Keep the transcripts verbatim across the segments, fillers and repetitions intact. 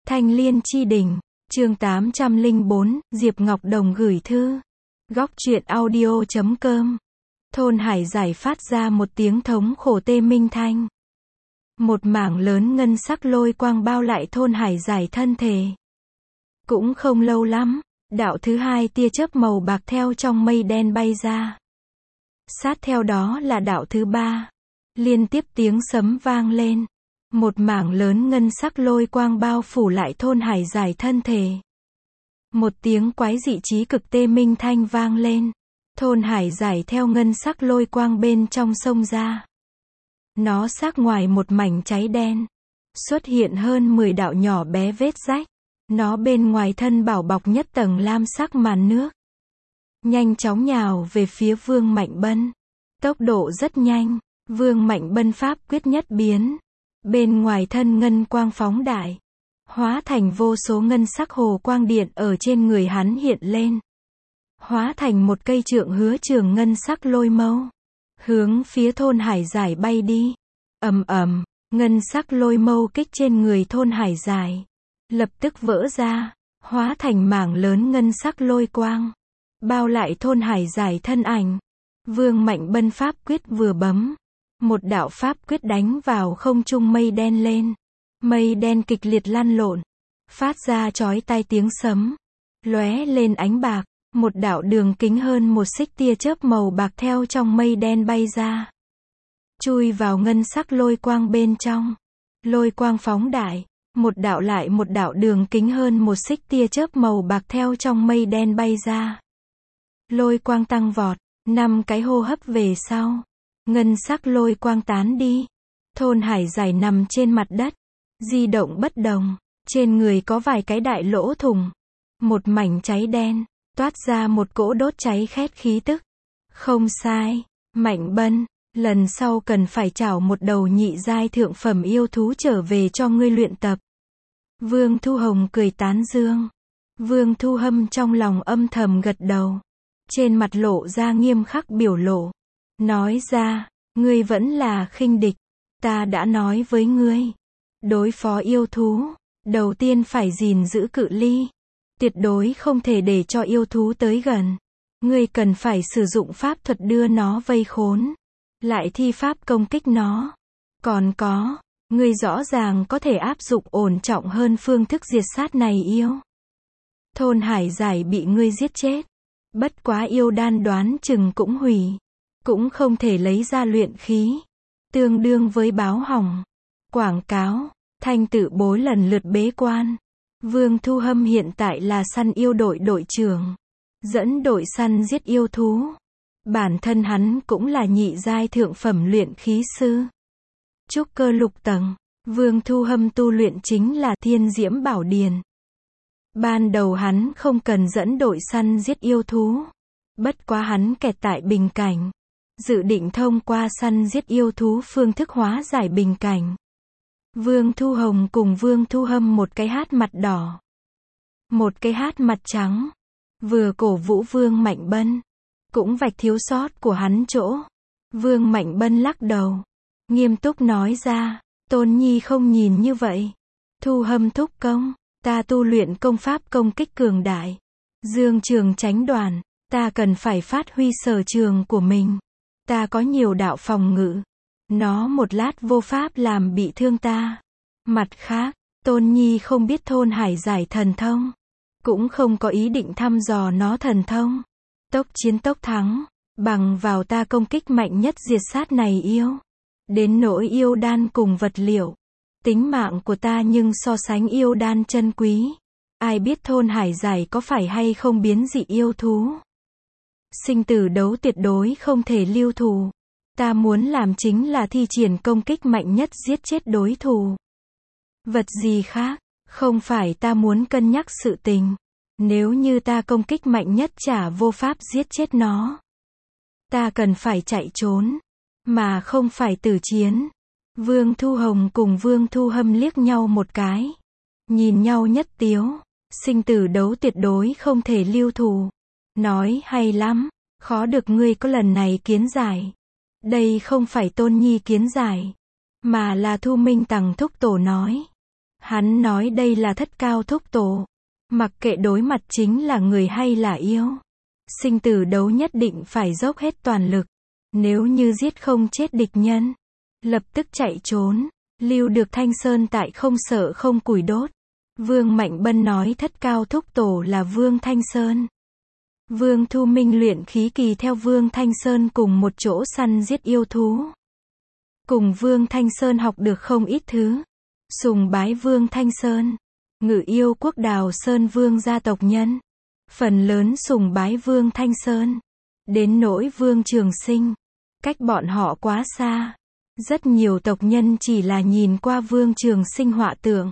Thanh Liên Chi Đỉnh, chương tám trăm lẻ bốn, Diệp Ngọc Đồng gửi thư. Góc truyện audio chấm com. Thôn Hải Giải phát ra một tiếng thống khổ tê minh thanh. Một mảng lớn ngân sắc lôi quang bao lại thôn Hải Giải thân thể. Cũng không lâu lắm, đạo thứ hai tia chớp màu bạc theo trong mây đen bay ra. Sát theo đó là đạo thứ ba. Liên tiếp tiếng sấm vang lên. Một mảng lớn ngân sắc lôi quang bao phủ lại thôn Hải Giải thân thể. Một tiếng quái dị chí cực tê minh thanh vang lên. Thôn Hải Giải theo ngân sắc lôi quang bên trong sông ra. Nó xác ngoài một mảnh cháy đen. Xuất hiện hơn mười đạo nhỏ bé vết rách. Nó bên ngoài thân bảo bọc nhất tầng lam sắc màn nước. Nhanh chóng nhào về phía Vương Mạnh Bân. Tốc độ rất nhanh. Vương Mạnh Bân pháp quyết nhất biến. Bên ngoài thân ngân quang phóng đại. Hóa thành vô số ngân sắc hồ quang điện ở trên người hắn hiện lên. Hóa thành một cây trượng hứa trường ngân sắc lôi mâu. Hướng phía thôn Hải Giải bay đi. Ầm ầm, ngân sắc lôi mâu kích trên người thôn Hải Giải. Lập tức vỡ ra, hóa thành mảng lớn ngân sắc lôi quang. Bao lại thôn Hải Giải thân ảnh. Vương Mạnh Bân pháp quyết vừa bấm. Một đạo pháp quyết đánh vào không trung mây đen lên. Mây đen kịch liệt lăn lộn. Phát ra chói tai tiếng sấm. Lóe lên ánh bạc. Một đạo đường kính hơn một xích tia chớp màu bạc theo trong mây đen bay ra. Chui vào ngân sắc lôi quang bên trong. Lôi quang phóng đại. Một đạo lại một đạo đường kính hơn một xích tia chớp màu bạc theo trong mây đen bay ra. Lôi quang tăng vọt. Năm cái hô hấp về sau. Ngân sắc lôi quang tán đi. Thôn Hải Giải nằm trên mặt đất. Di động bất động. Trên người có vài cái đại lỗ thủng. Một mảnh cháy đen. Toát ra một cỗ đốt cháy khét khí tức. Không sai. Mạnh Bân. Lần sau cần phải trảo một đầu nhị giai thượng phẩm yêu thú trở về cho ngươi luyện tập. Vương Thu Hồng cười tán dương. Vương Thu Hâm trong lòng âm thầm gật đầu. Trên mặt lộ ra nghiêm khắc biểu lộ. Nói ra, ngươi vẫn là khinh địch. Ta đã nói với ngươi. Đối phó yêu thú, đầu tiên phải gìn giữ cự ly. Tuyệt đối không thể để cho yêu thú tới gần. Ngươi cần phải sử dụng pháp thuật đưa nó vây khốn. Lại thi pháp công kích nó. Còn có, ngươi rõ ràng có thể áp dụng ổn trọng hơn phương thức diệt sát này yêu. Thôn Hải Giải bị ngươi giết chết. Bất quá yêu đan đoán chừng cũng hủy. Cũng không thể lấy ra luyện khí. Tương đương với báo hỏng. Quảng cáo, Thanh Tự Bối lần lượt bế quan. Vương Thu Hâm hiện tại là săn yêu đội đội trưởng. Dẫn đội săn giết yêu thú. Bản thân hắn cũng là nhị giai thượng phẩm luyện khí sư. Trúc cơ lục tầng. Vương Thu Hâm tu luyện chính là Thiên Diễm Bảo Điền. Ban đầu hắn không cần dẫn đội săn giết yêu thú. Bất quá hắn kẹt tại bình cảnh. Dự định thông qua săn giết yêu thú phương thức hóa giải bình cảnh. Vương Thu Hồng cùng Vương Thu Hâm một cái hát mặt đỏ. Một cái hát mặt trắng. Vừa cổ vũ Vương Mạnh Bân. Cũng vạch thiếu sót của hắn chỗ. Vương Mạnh Bân lắc đầu. Nghiêm túc nói ra. Tôn Nhi không nhìn như vậy. Thu Hâm thúc công. Ta tu luyện công pháp công kích cường đại. Dương trường tránh đoàn. Ta cần phải phát huy sở trường của mình. Ta có nhiều đạo phòng ngự. Nó một lát vô pháp làm bị thương ta. Mặt khác, Tôn Nhi không biết thôn Hải Giải thần thông. Cũng không có ý định thăm dò nó thần thông. Tốc chiến tốc thắng. Bằng vào ta công kích mạnh nhất diệt sát này yêu. Đến nỗi yêu đan cùng vật liệu. Tính mạng của ta nhưng so sánh yêu đan chân quý. Ai biết thôn Hải Giải có phải hay không biến dị yêu thú. Sinh tử đấu tuyệt đối không thể lưu thủ. Ta muốn làm chính là thi triển công kích mạnh nhất giết chết đối thủ. Vật gì khác, không phải ta muốn cân nhắc sự tình. Nếu như ta công kích mạnh nhất chả vô pháp giết chết nó. Ta cần phải chạy trốn, mà không phải tử chiến. Vương Thu Hồng cùng Vương Thu Hâm liếc nhau một cái. Nhìn nhau nhất tiếu. Sinh tử đấu tuyệt đối không thể lưu thủ. Nói hay lắm, khó được ngươi có lần này kiến giải. Đây không phải Tôn Nhi kiến giải, mà là Thu Minh Tằng thúc tổ nói. Hắn nói đây là Thất Cao thúc tổ. Mặc kệ đối mặt chính là người hay là yêu. Sinh tử đấu nhất định phải dốc hết toàn lực. Nếu như giết không chết địch nhân, lập tức chạy trốn. Lưu được Thanh Sơn tại không sợ không củi đốt. Vương Mạnh Bân nói Thất Cao thúc tổ là Vương Thanh Sơn. Vương Thu Minh luyện khí kỳ theo Vương Thanh Sơn cùng một chỗ săn giết yêu thú. Cùng Vương Thanh Sơn học được không ít thứ. Sùng bái Vương Thanh Sơn. Ngự yêu quốc Đào Sơn Vương gia tộc nhân. Phần lớn sùng bái Vương Thanh Sơn. Đến nỗi Vương Trường Sinh. Cách bọn họ quá xa. Rất nhiều tộc nhân chỉ là nhìn qua Vương Trường Sinh họa tượng.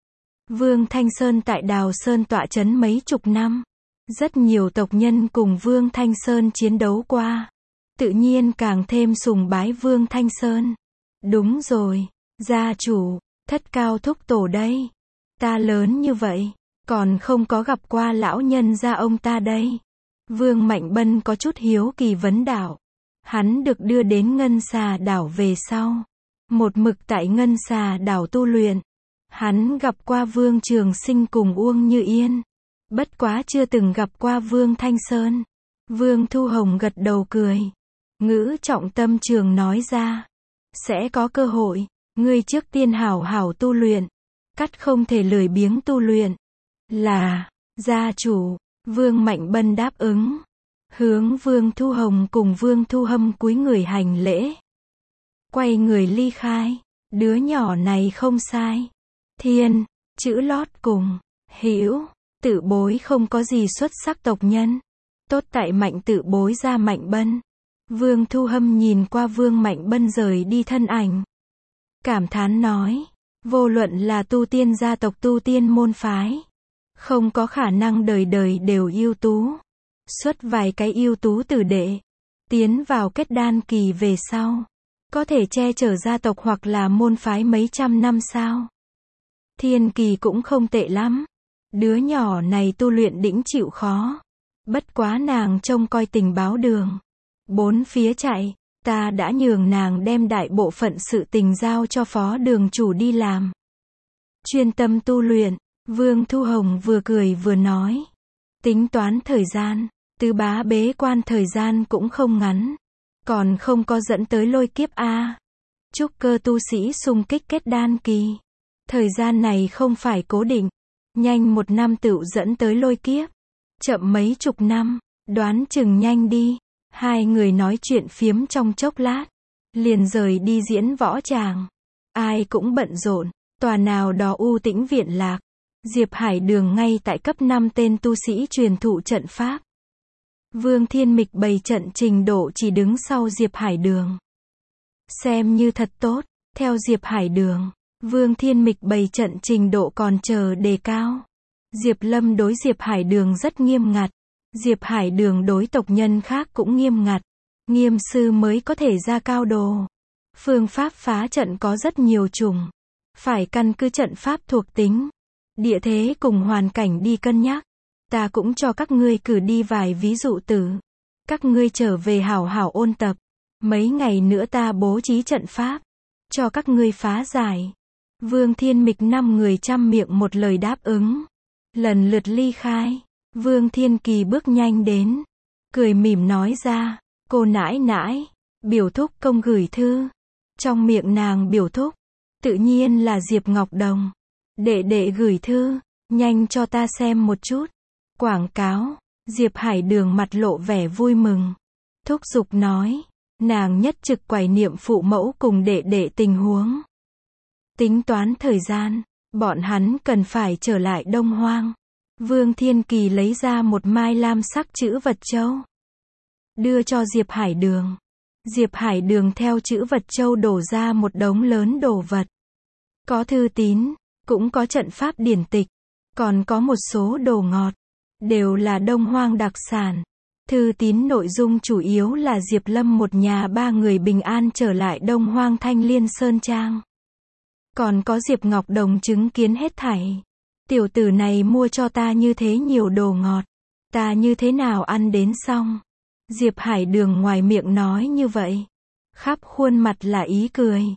Vương Thanh Sơn tại Đào Sơn tọa trấn mấy chục năm. Rất nhiều tộc nhân cùng Vương Thanh Sơn chiến đấu qua. Tự nhiên càng thêm sùng bái Vương Thanh Sơn. Đúng rồi, gia chủ, Thất Cao thúc tổ đây. Ta lớn như vậy, còn không có gặp qua lão nhân gia ông ta đây. Vương Mạnh Bân có chút hiếu kỳ vấn đạo. Hắn được đưa đến Ngân Xà đảo về sau. Một mực tại Ngân Xà đảo tu luyện. Hắn gặp qua Vương Trường Sinh cùng Uông Như Yên. Bất quá chưa từng gặp qua Vương Thanh Sơn. Vương Thu Hồng gật đầu cười. Ngữ trọng tâm trường nói ra. Sẽ có cơ hội. Ngươi trước tiên hảo hảo tu luyện. Cắt không thể lười biếng tu luyện. Là, gia chủ. Vương Mạnh Bân đáp ứng. Hướng Vương Thu Hồng cùng Vương Thu Hâm cúi người hành lễ. Quay người ly khai. Đứa nhỏ này không sai. Thiên, chữ lót cùng, hữu, Tự Bối không có gì xuất sắc tộc nhân. Tốt tại Mạnh Tự Bối ra Mạnh Bân. Vương Thu Hâm nhìn qua Vương Mạnh Bân rời đi thân ảnh. Cảm thán nói, vô luận là tu tiên gia tộc tu tiên môn phái. Không có khả năng đời đời đều ưu tú. Xuất vài cái ưu tú tử đệ. Tiến vào kết đan kỳ về sau. Có thể che chở gia tộc hoặc là môn phái mấy trăm năm sao. Thiên kỳ cũng không tệ lắm. Đứa nhỏ này tu luyện đĩnh chịu khó. Bất quá nàng trông coi tình báo đường. Bốn phía chạy, ta đã nhường nàng đem đại bộ phận sự tình giao cho phó đường chủ đi làm. Chuyên tâm tu luyện, Vương Thu Hồng vừa cười vừa nói. Tính toán thời gian, Tứ Bá bế quan thời gian cũng không ngắn. Còn không có dẫn tới lôi kiếp A. Trúc cơ tu sĩ xung kích kết đan kỳ. Thời gian này không phải cố định. Nhanh một năm tựu dẫn tới lôi kiếp. Chậm mấy chục năm, đoán chừng nhanh đi. Hai người nói chuyện phiếm trong chốc lát. Liền rời đi diễn võ tràng. Ai cũng bận rộn. Tòa nào đó u tĩnh viện lạc. Diệp Hải Đường ngay tại cấp năm tên tu sĩ truyền thụ trận pháp. Vương Thiên Mịch bày trận trình độ chỉ đứng sau Diệp Hải Đường. Xem như thật tốt. Theo Diệp Hải Đường, Vương Thiên Mịch bày trận trình độ còn chờ đề cao. Diệp Lâm đối Diệp Hải Đường rất nghiêm ngặt. Diệp Hải Đường đối tộc nhân khác cũng nghiêm ngặt. Nghiêm sư mới có thể ra cao đồ. Phương pháp phá trận có rất nhiều chủng. Phải căn cứ trận pháp thuộc tính, địa thế cùng hoàn cảnh đi cân nhắc. Ta cũng cho các ngươi cử đi vài ví dụ tử. Các ngươi trở về hảo hảo ôn tập. Mấy ngày nữa ta bố trí trận pháp. Cho các ngươi phá giải. Vương Thiên Mịch năm người trăm miệng một lời đáp ứng. Lần lượt ly khai. Vương Thiên Kỳ bước nhanh đến. Cười mỉm nói ra. Cô nãi nãi. Biểu thúc công gửi thư. Trong miệng nàng biểu thúc. Tự nhiên là Diệp Ngọc Đồng. Đệ đệ gửi thư. Nhanh cho ta xem một chút. Quảng cáo. Diệp Hải Đường mặt lộ vẻ vui mừng. Thúc giục nói. Nàng nhất trực quải niệm phụ mẫu cùng đệ đệ tình huống. Tính toán thời gian. Bọn hắn cần phải trở lại Đông Hoang. Vương Thiên Kỳ lấy ra một mai lam sắc chữ vật châu. Đưa cho Diệp Hải Đường. Diệp Hải Đường theo chữ vật châu đổ ra một đống lớn đồ vật. Có thư tín, cũng có trận pháp điển tịch, còn có một số đồ ngọt. Đều là Đông Hoang đặc sản. Thư tín nội dung chủ yếu là Diệp Lâm một nhà ba người bình an trở lại Đông Hoang Thanh Liên Sơn Trang. Còn có Diệp Ngọc Đồng chứng kiến hết thảy. Tiểu tử này mua cho ta như thế nhiều đồ ngọt. Ta như thế nào ăn đến xong. Diệp Hải Đường ngoài miệng nói như vậy. Khắp khuôn mặt là ý cười.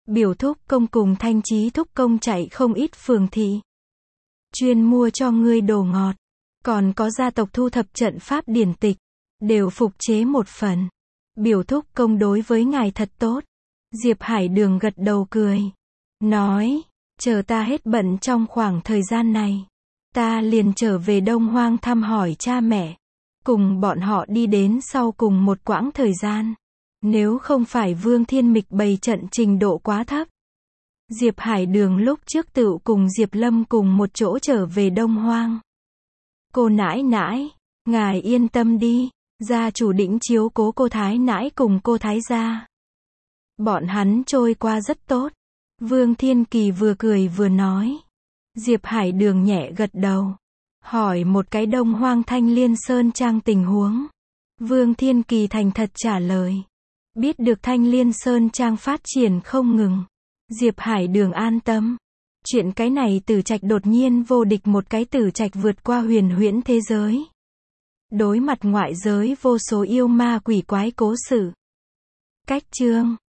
Biểu thúc công cùng Thanh Chí thúc công chạy không ít phường thị. Chuyên mua cho ngươi đồ ngọt. Còn có gia tộc thu thập trận pháp điển tịch. Đều phục chế một phần. Biểu thúc công đối với ngài thật tốt. Diệp Hải Đường gật đầu cười. Nói, chờ ta hết bận trong khoảng thời gian này. Ta liền trở về Đông Hoang thăm hỏi cha mẹ. Cùng bọn họ đi đến sau cùng một quãng thời gian. Nếu không phải Vương Thiên Mịch bày trận trình độ quá thấp. Diệp Hải Đường lúc trước tự cùng Diệp Lâm cùng một chỗ trở về Đông Hoang. Cô nãi nãi, ngài yên tâm đi. Gia chủ định chiếu cố cô thái nãi cùng cô thái gia. Bọn hắn trôi qua rất tốt. Vương Thiên Kỳ vừa cười vừa nói. Diệp Hải Đường nhẹ gật đầu. Hỏi một cái Đông Hoang Thanh Liên Sơn Trang tình huống. Vương Thiên Kỳ thành thật trả lời. Biết được Thanh Liên Sơn Trang phát triển không ngừng. Diệp Hải Đường an tâm. Chuyện cái này Tử Trạch đột nhiên vô địch một cái Tử Trạch vượt qua huyền huyễn thế giới. Đối mặt ngoại giới vô số yêu ma quỷ quái cố sự. Cách chương